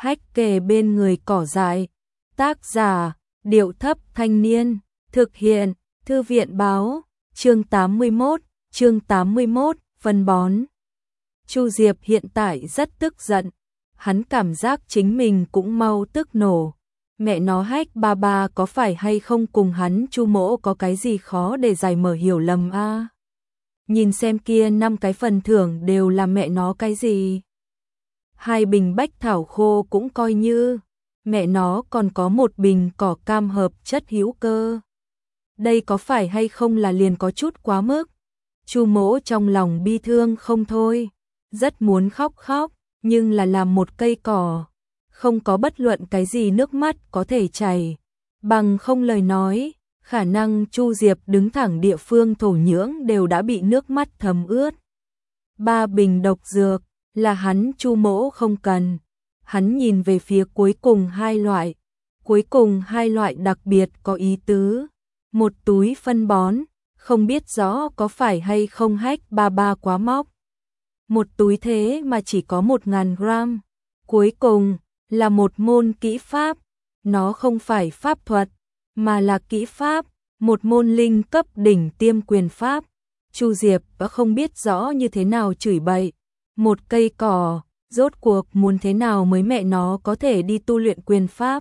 Hách kề bên người cỏ dại. Tác giả, Điệu Thấp Thanh Niên. Thực hiện, Thư viện Báo. Chương 81, phân bón. Chu Diệp hiện tại rất tức giận. Hắn cảm giác chính mình cũng mau tức nổ. Mẹ nó Hách ba ba có phải hay không cùng hắn Chu mỗ có cái gì khó để giải mở hiểu lầm a? Nhìn xem kia 5 cái phần thưởng đều là mẹ nó cái gì? 2 bình bách thảo khô cũng coi như, mẹ nó còn có 1 bình cỏ cam hợp chất hữu cơ. Đây có phải hay không là liền có chút quá mức? Chu mỗ trong lòng bi thương không thôi, rất muốn khóc, nhưng là làm một cây cỏ, không có bất luận cái gì nước mắt có thể chảy, bằng không lời nói, khả năng Chu Diệp đứng thẳng địa phương thổ nhưỡng đều đã bị nước mắt thấm ướt. 3 bình độc dược là hắn Chu mỗ không cần. Hắn nhìn về phía cuối cùng 2 loại, cuối cùng 2 loại đặc biệt có ý tứ. Một túi phân bón, không biết rõ có phải hay không Hách ba ba quá móc. Một túi thế mà chỉ có 1000 gram. Cuối cùng là một môn kỹ pháp, nó không phải pháp thuật, mà là kỹ pháp, một môn linh cấp đỉnh tiêm quyền pháp. Chu Diệp đã không biết rõ như thế nào chửi bậy. Một cây cỏ, rốt cuộc muốn thế nào mới mẹ nó có thể đi tu luyện quyền pháp?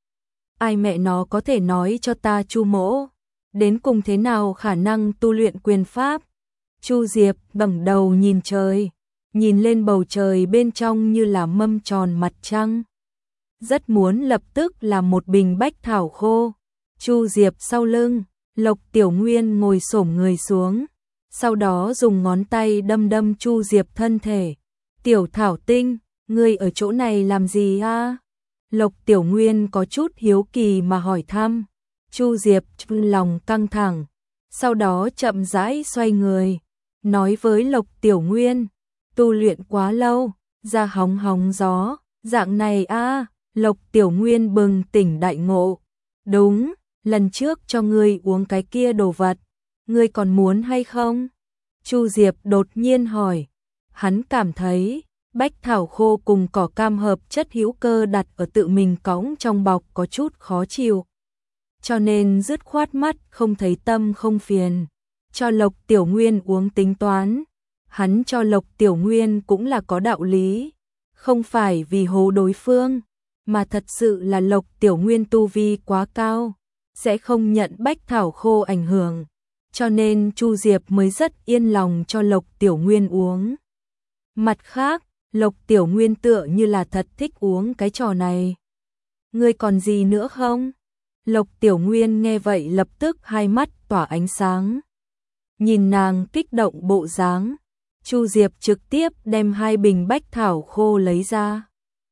Ai mẹ nó có thể nói cho ta Chu mỗ, đến cùng thế nào khả năng tu luyện quyền pháp? Chu Diệp ngẩng đầu nhìn trời, nhìn lên bầu trời bên trong như là mâm tròn mặt trăng. Rất muốn lập tức làm một bình bách thảo khô. Chu Diệp sau lưng, Lộc Tiểu Nguyên ngồi xổm người xuống, sau đó dùng ngón tay đâm Chu Diệp thân thể. Tiểu Thảo Tinh, ngươi ở chỗ này làm gì a? Lộc Tiểu Nguyên có chút hiếu kỳ mà hỏi thăm. Chu Diệp lòng căng thẳng, sau đó chậm rãi xoay người, nói với Lộc Tiểu Nguyên, tu luyện quá lâu, ra hóng gió, dạng này a. Lộc Tiểu Nguyên bừng tỉnh đại ngộ. Đúng, lần trước cho ngươi uống cái kia đồ vật, ngươi còn muốn hay không? Chu Diệp đột nhiên hỏi. Hắn cảm thấy bách thảo khô cùng cỏ cam hợp chất hữu cơ đặt ở tự mình cõng trong bọc có chút khó chịu, cho nên dứt khoát mắt không thấy tâm không phiền, cho Lộc Tiểu Nguyên uống tính toán. Hắn cho Lộc Tiểu Nguyên cũng là có đạo lý, không phải vì hố đối phương, mà thật sự là Lộc Tiểu Nguyên tu vi quá cao, sẽ không nhận bách thảo khô ảnh hưởng, cho nên Chu Diệp mới rất yên lòng cho Lộc Tiểu Nguyên uống. Mặt khác, Lộc Tiểu Nguyên tựa như là thật thích uống cái trò này. Ngươi còn gì nữa không? Lộc Tiểu Nguyên nghe vậy lập tức hai mắt tỏa ánh sáng. Nhìn nàng kích động bộ dáng, Chu Diệp trực tiếp đem 2 bình bách thảo khô lấy ra,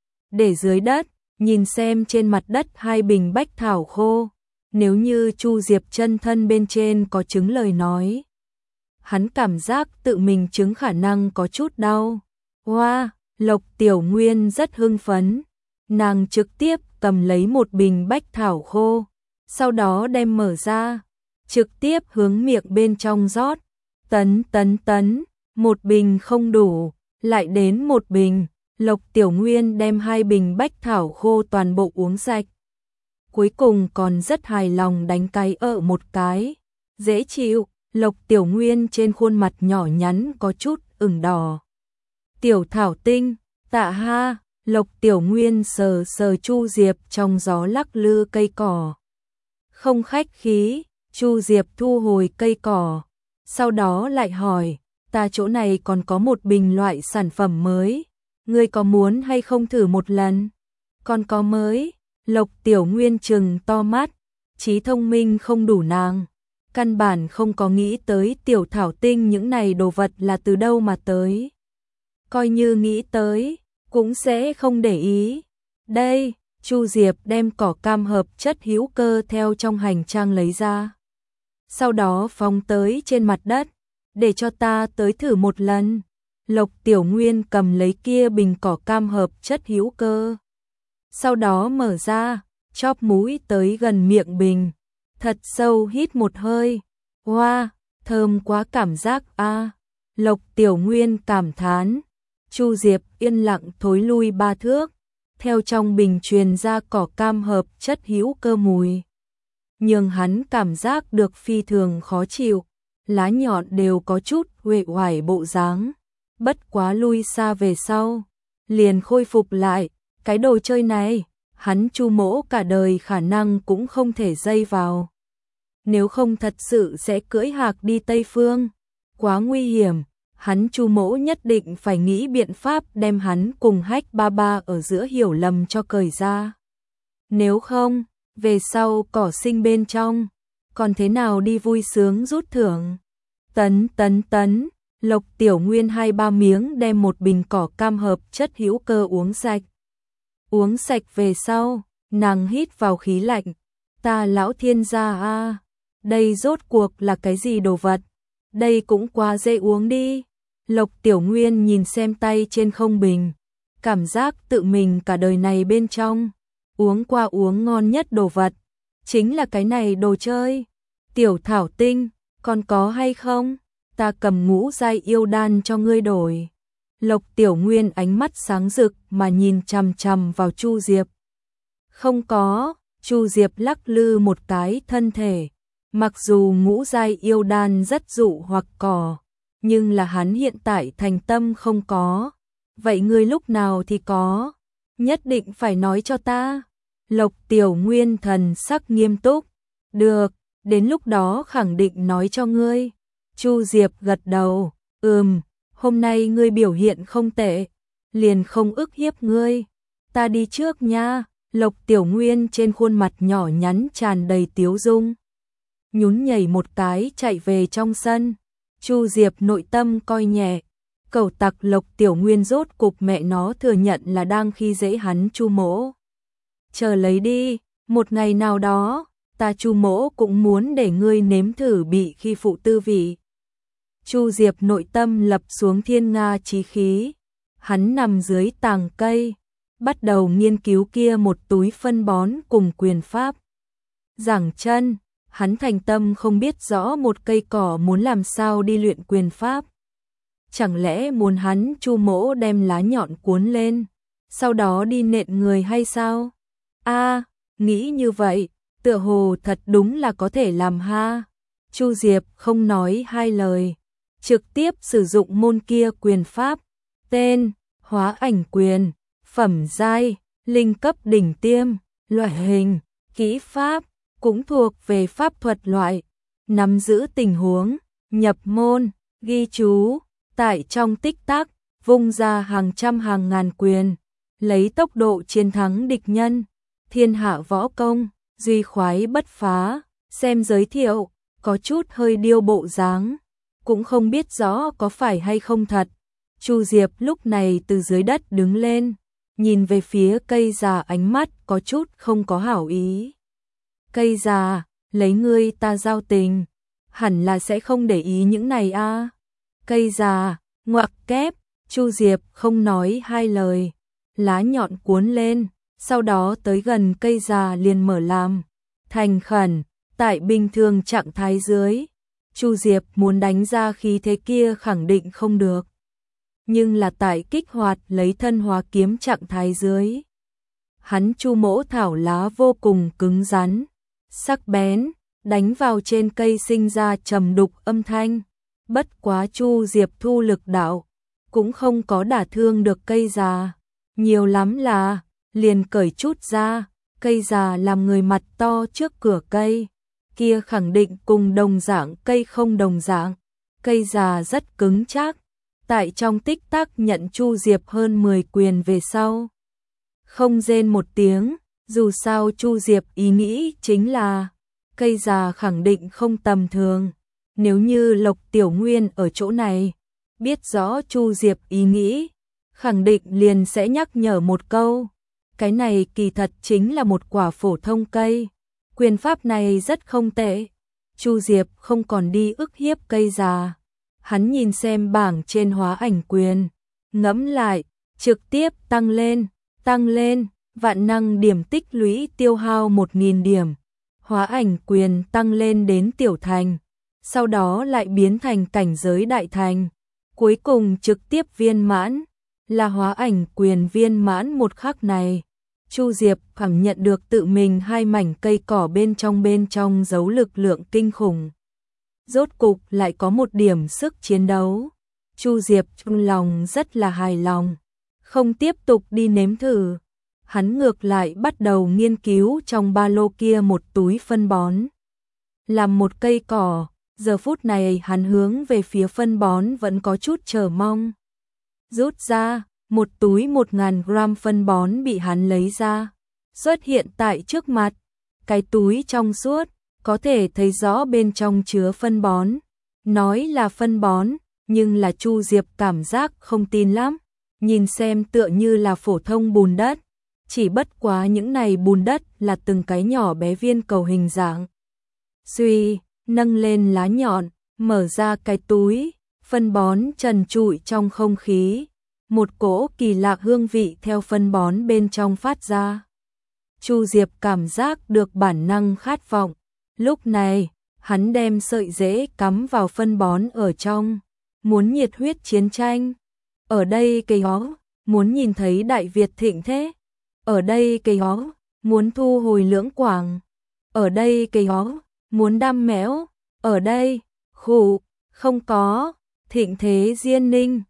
để dưới đất, nhìn xem trên mặt đất 2 bình bách thảo khô. Nếu như Chu Diệp chân thân bên trên có trứng lời nói, hắn cảm giác tự mình trứng khả năng có chút đau. Wow, Lộc Tiểu Nguyên rất hưng phấn, nàng trực tiếp cầm lấy 1 bình bách thảo khô, sau đó đem mở ra, trực tiếp hướng miệng bên trong rót. Tấn, 1 bình không đủ, lại đến 1 bình. Lộc Tiểu Nguyên đem 2 bình bách thảo khô toàn bộ uống sạch. Cuối cùng còn rất hài lòng đánh cái một cái. Dễ chịu, Lộc Tiểu Nguyên trên khuôn mặt nhỏ nhắn có chút ửng đỏ. Tiểu Thảo Tinh, tạ ha. Lộc Tiểu Nguyên sờ Chu Diệp trong gió lắc lư cây cỏ. Không khách khí, Chu Diệp thu hồi cây cỏ, sau đó lại hỏi, ta chỗ này còn có 1 bình loại sản phẩm mới, ngươi có muốn hay không thử một lần? Còn có mới? Lộc Tiểu Nguyên trừng to mắt, trí thông minh không đủ nàng, căn bản không có nghĩ tới Tiểu Thảo Tinh những này đồ vật là từ đâu mà tới. Coi như nghĩ tới, cũng sẽ không để ý. Đây, Chu Diệp đem cỏ cam hợp chất hữu cơ theo trong hành trang lấy ra, sau đó phóng tới trên mặt đất, để cho ta tới thử một lần. Lộc Tiểu Nguyên cầm lấy kia bình cỏ cam hợp chất hữu cơ, sau đó mở ra, chóp mũi tới gần miệng bình, thật sâu hít một hơi. Wow, thơm quá cảm giác a. Lộc Tiểu Nguyên cảm thán. Chu Diệp yên lặng thối lui 3 thước, theo trong bình truyền ra cỏ cam hợp chất hữu cơ mùi. Nhưng hắn cảm giác được phi thường khó chịu, lá nhọn đều có chút uể oải bộ dáng. Bất quá lui xa về sau, liền khôi phục lại, cái đồ chơi này, hắn Chu Mỗ cả đời khả năng cũng không thể dây vào. Nếu không thật sự sẽ cưỡi hạc đi Tây Phương, quá nguy hiểm, hắn Chu Mỗ nhất định phải nghĩ biện pháp đem hắn cùng Hách Ba Ba ở giữa hiểu lầm cho cởi ra. Nếu không, về sau cỏ sinh bên trong, còn thế nào đi vui sướng rút thưởng. Tấn, Lộc Tiểu Nguyên 2-3 miếng đem một bình cỏ cam hợp chất hữu cơ uống sạch. Uống sạch về sau, nàng hít vào khí lạnh, ta lão thiên gia a, đây rốt cuộc là cái gì đồ vật? Đây cũng quá dễ uống đi. Lộc Tiểu Nguyên nhìn xem tay trên không bình, cảm giác tự mình cả đời này bên trong uống qua uống ngon nhất đồ vật, chính là cái này đồ chơi. Tiểu Thảo Tinh, còn có hay không? Ta cầm ngũ giai yêu đan cho ngươi đổi. Lộc Tiểu Nguyên ánh mắt sáng rực mà nhìn chằm chằm vào Chu Diệp. Không có, Chu Diệp lắc lư một cái thân thể. Mặc dù ngũ giai yêu đan rất dụ hoặc cỏ, nhưng là hắn hiện tại thành tâm không có. Vậy ngươi lúc nào thì có? Nhất định phải nói cho ta. Lộc Tiểu Nguyên thần sắc nghiêm túc. Được, đến lúc đó khẳng định nói cho ngươi. Chu Diệp gật đầu. Hôm nay ngươi biểu hiện không tệ, liền không ức hiếp ngươi. Ta đi trước nha. Lộc Tiểu Nguyên trên khuôn mặt nhỏ nhắn tràn đầy tiếu dung. Nhún nhảy một cái chạy về trong sân. Chu Diệp nội tâm coi nhẹ, cẩu tặc Lộc Tiểu Nguyên rốt cục mẹ nó thừa nhận là đang khi dễ hắn Chu Mỗ. Chờ lấy đi, một ngày nào đó, ta Chu Mỗ cũng muốn để ngươi nếm thử bị khi phụ tư vị. Chu Diệp nội tâm lập xuống thiên nga chí khí, hắn nằm dưới tàng cây, bắt đầu nghiên cứu kia một túi phân bón cùng quyền pháp. Giảng chân, hắn thành tâm không biết rõ một cây cỏ muốn làm sao đi luyện quyền pháp. Chẳng lẽ muốn hắn Chu Mỗ đem lá nhọn cuốn lên, sau đó đi nện người hay sao? Nghĩ như vậy, tựa hồ thật đúng là có thể làm ha. Chu Diệp không nói hai lời, trực tiếp sử dụng môn kia quyền pháp, tên Hóa Ảnh Quyền, phẩm giai, linh cấp đỉnh tiêm, loại hình, kỹ pháp, cũng thuộc về pháp thuật loại, nắm giữ tình huống, nhập môn, ghi chú, tại trong tích tắc, vung ra hàng trăm hàng ngàn quyền, lấy tốc độ chiến thắng địch nhân, thiên hạ võ công, duy khoái bất phá. Xem giới thiệu, có chút hơi điêu bộ dáng, cũng không biết rõ có phải hay không thật. Chu Diệp lúc này từ dưới đất đứng lên, nhìn về phía cây già ánh mắt có chút không có hảo ý. Cây già, lấy ngươi ta giao tình, hẳn là sẽ không để ý những này a. Cây già, ngoặc kép, Chu Diệp không nói hai lời, lá nhọn cuốn lên, sau đó tới gần cây già liền mở làm. Thành khẩn, tại bình thường trạng thái dưới, Chu Diệp muốn đánh ra khí thế kia khẳng định không được. Nhưng là tại kích hoạt lấy thân hóa kiếm trạng thái dưới, hắn Chu Mỗ thảo lá vô cùng cứng rắn, sắc bén, đánh vào trên cây sinh ra trầm đục âm thanh. Bất quá Chu Diệp thu lực đạo, cũng không có đả thương được cây già, nhiều lắm là liền cởi chút ra. Cây già làm người mặt to trước cửa cây, kia khẳng định cùng đồng dạng cây không đồng dạng. Cây già rất cứng chắc, tại trong tích tắc nhận Chu Diệp hơn 10 quyền về sau. Không rên một tiếng, dù sao Chu Diệp ý nghĩ chính là, cây già khẳng định không tầm thường. Nếu như Lộc Tiểu Nguyên ở chỗ này, biết rõ Chu Diệp ý nghĩ, khẳng định liền sẽ nhắc nhở một câu. Cái này kỳ thật chính là một quả phổ thông cây. Quyền pháp này rất không tệ. Chu Diệp không còn đi ức hiếp cây già. Hắn nhìn xem bảng trên Hóa Ảnh Quyền, ngẫm lại, trực tiếp tăng lên, vạn năng điểm tích lũy tiêu hao 1000 điểm. Hóa Ảnh Quyền tăng lên đến tiểu thành, sau đó lại biến thành cảnh giới đại thành, cuối cùng trực tiếp viên mãn. Là Hóa Ảnh Quyền viên mãn một khắc này, Chu Diệp cảm nhận được tự mình hai mảnh cây cỏ bên trong giấu lực lượng kinh khủng. Rốt cục lại có một điểm sức chiến đấu. Chu Diệp trong lòng rất là hài lòng, không tiếp tục đi nếm thử. Hắn ngược lại bắt đầu nghiên cứu trong ba lô kia một túi phân bón. Làm một cây cỏ, giờ phút này hắn hướng về phía phân bón vẫn có chút chờ mong. Rút ra, một túi 1000 gram phân bón bị hắn lấy ra, xuất hiện tại trước mặt. Cái túi trong suốt, có thể thấy rõ bên trong chứa phân bón. Nói là phân bón, nhưng là Chu Diệp cảm giác không tin lắm. Nhìn xem tựa như là phổ thông bùn đất. Chỉ bất quá những này bùn đất là từng cái nhỏ bé viên cầu hình dạng. Suy, nâng lên lá nhọn, mở ra cái túi, phân bón trần trụi trong không khí. Một cỗ kỳ lạ hương vị theo phân bón bên trong phát ra. Chu Diệp cảm giác được bản năng khát vọng. Lúc này, hắn đem sợi rễ cắm vào phân bón ở trong. Muốn nhiệt huyết chiến tranh. Ở đây cây ó, muốn nhìn thấy Đại Việt thịnh thế. Ở đây cây ó, muốn thu hồi lưỡng quảng. Ở đây cây ó, muốn đam mẽo. Ở đây, khủ, không có, thịnh thế diên ninh.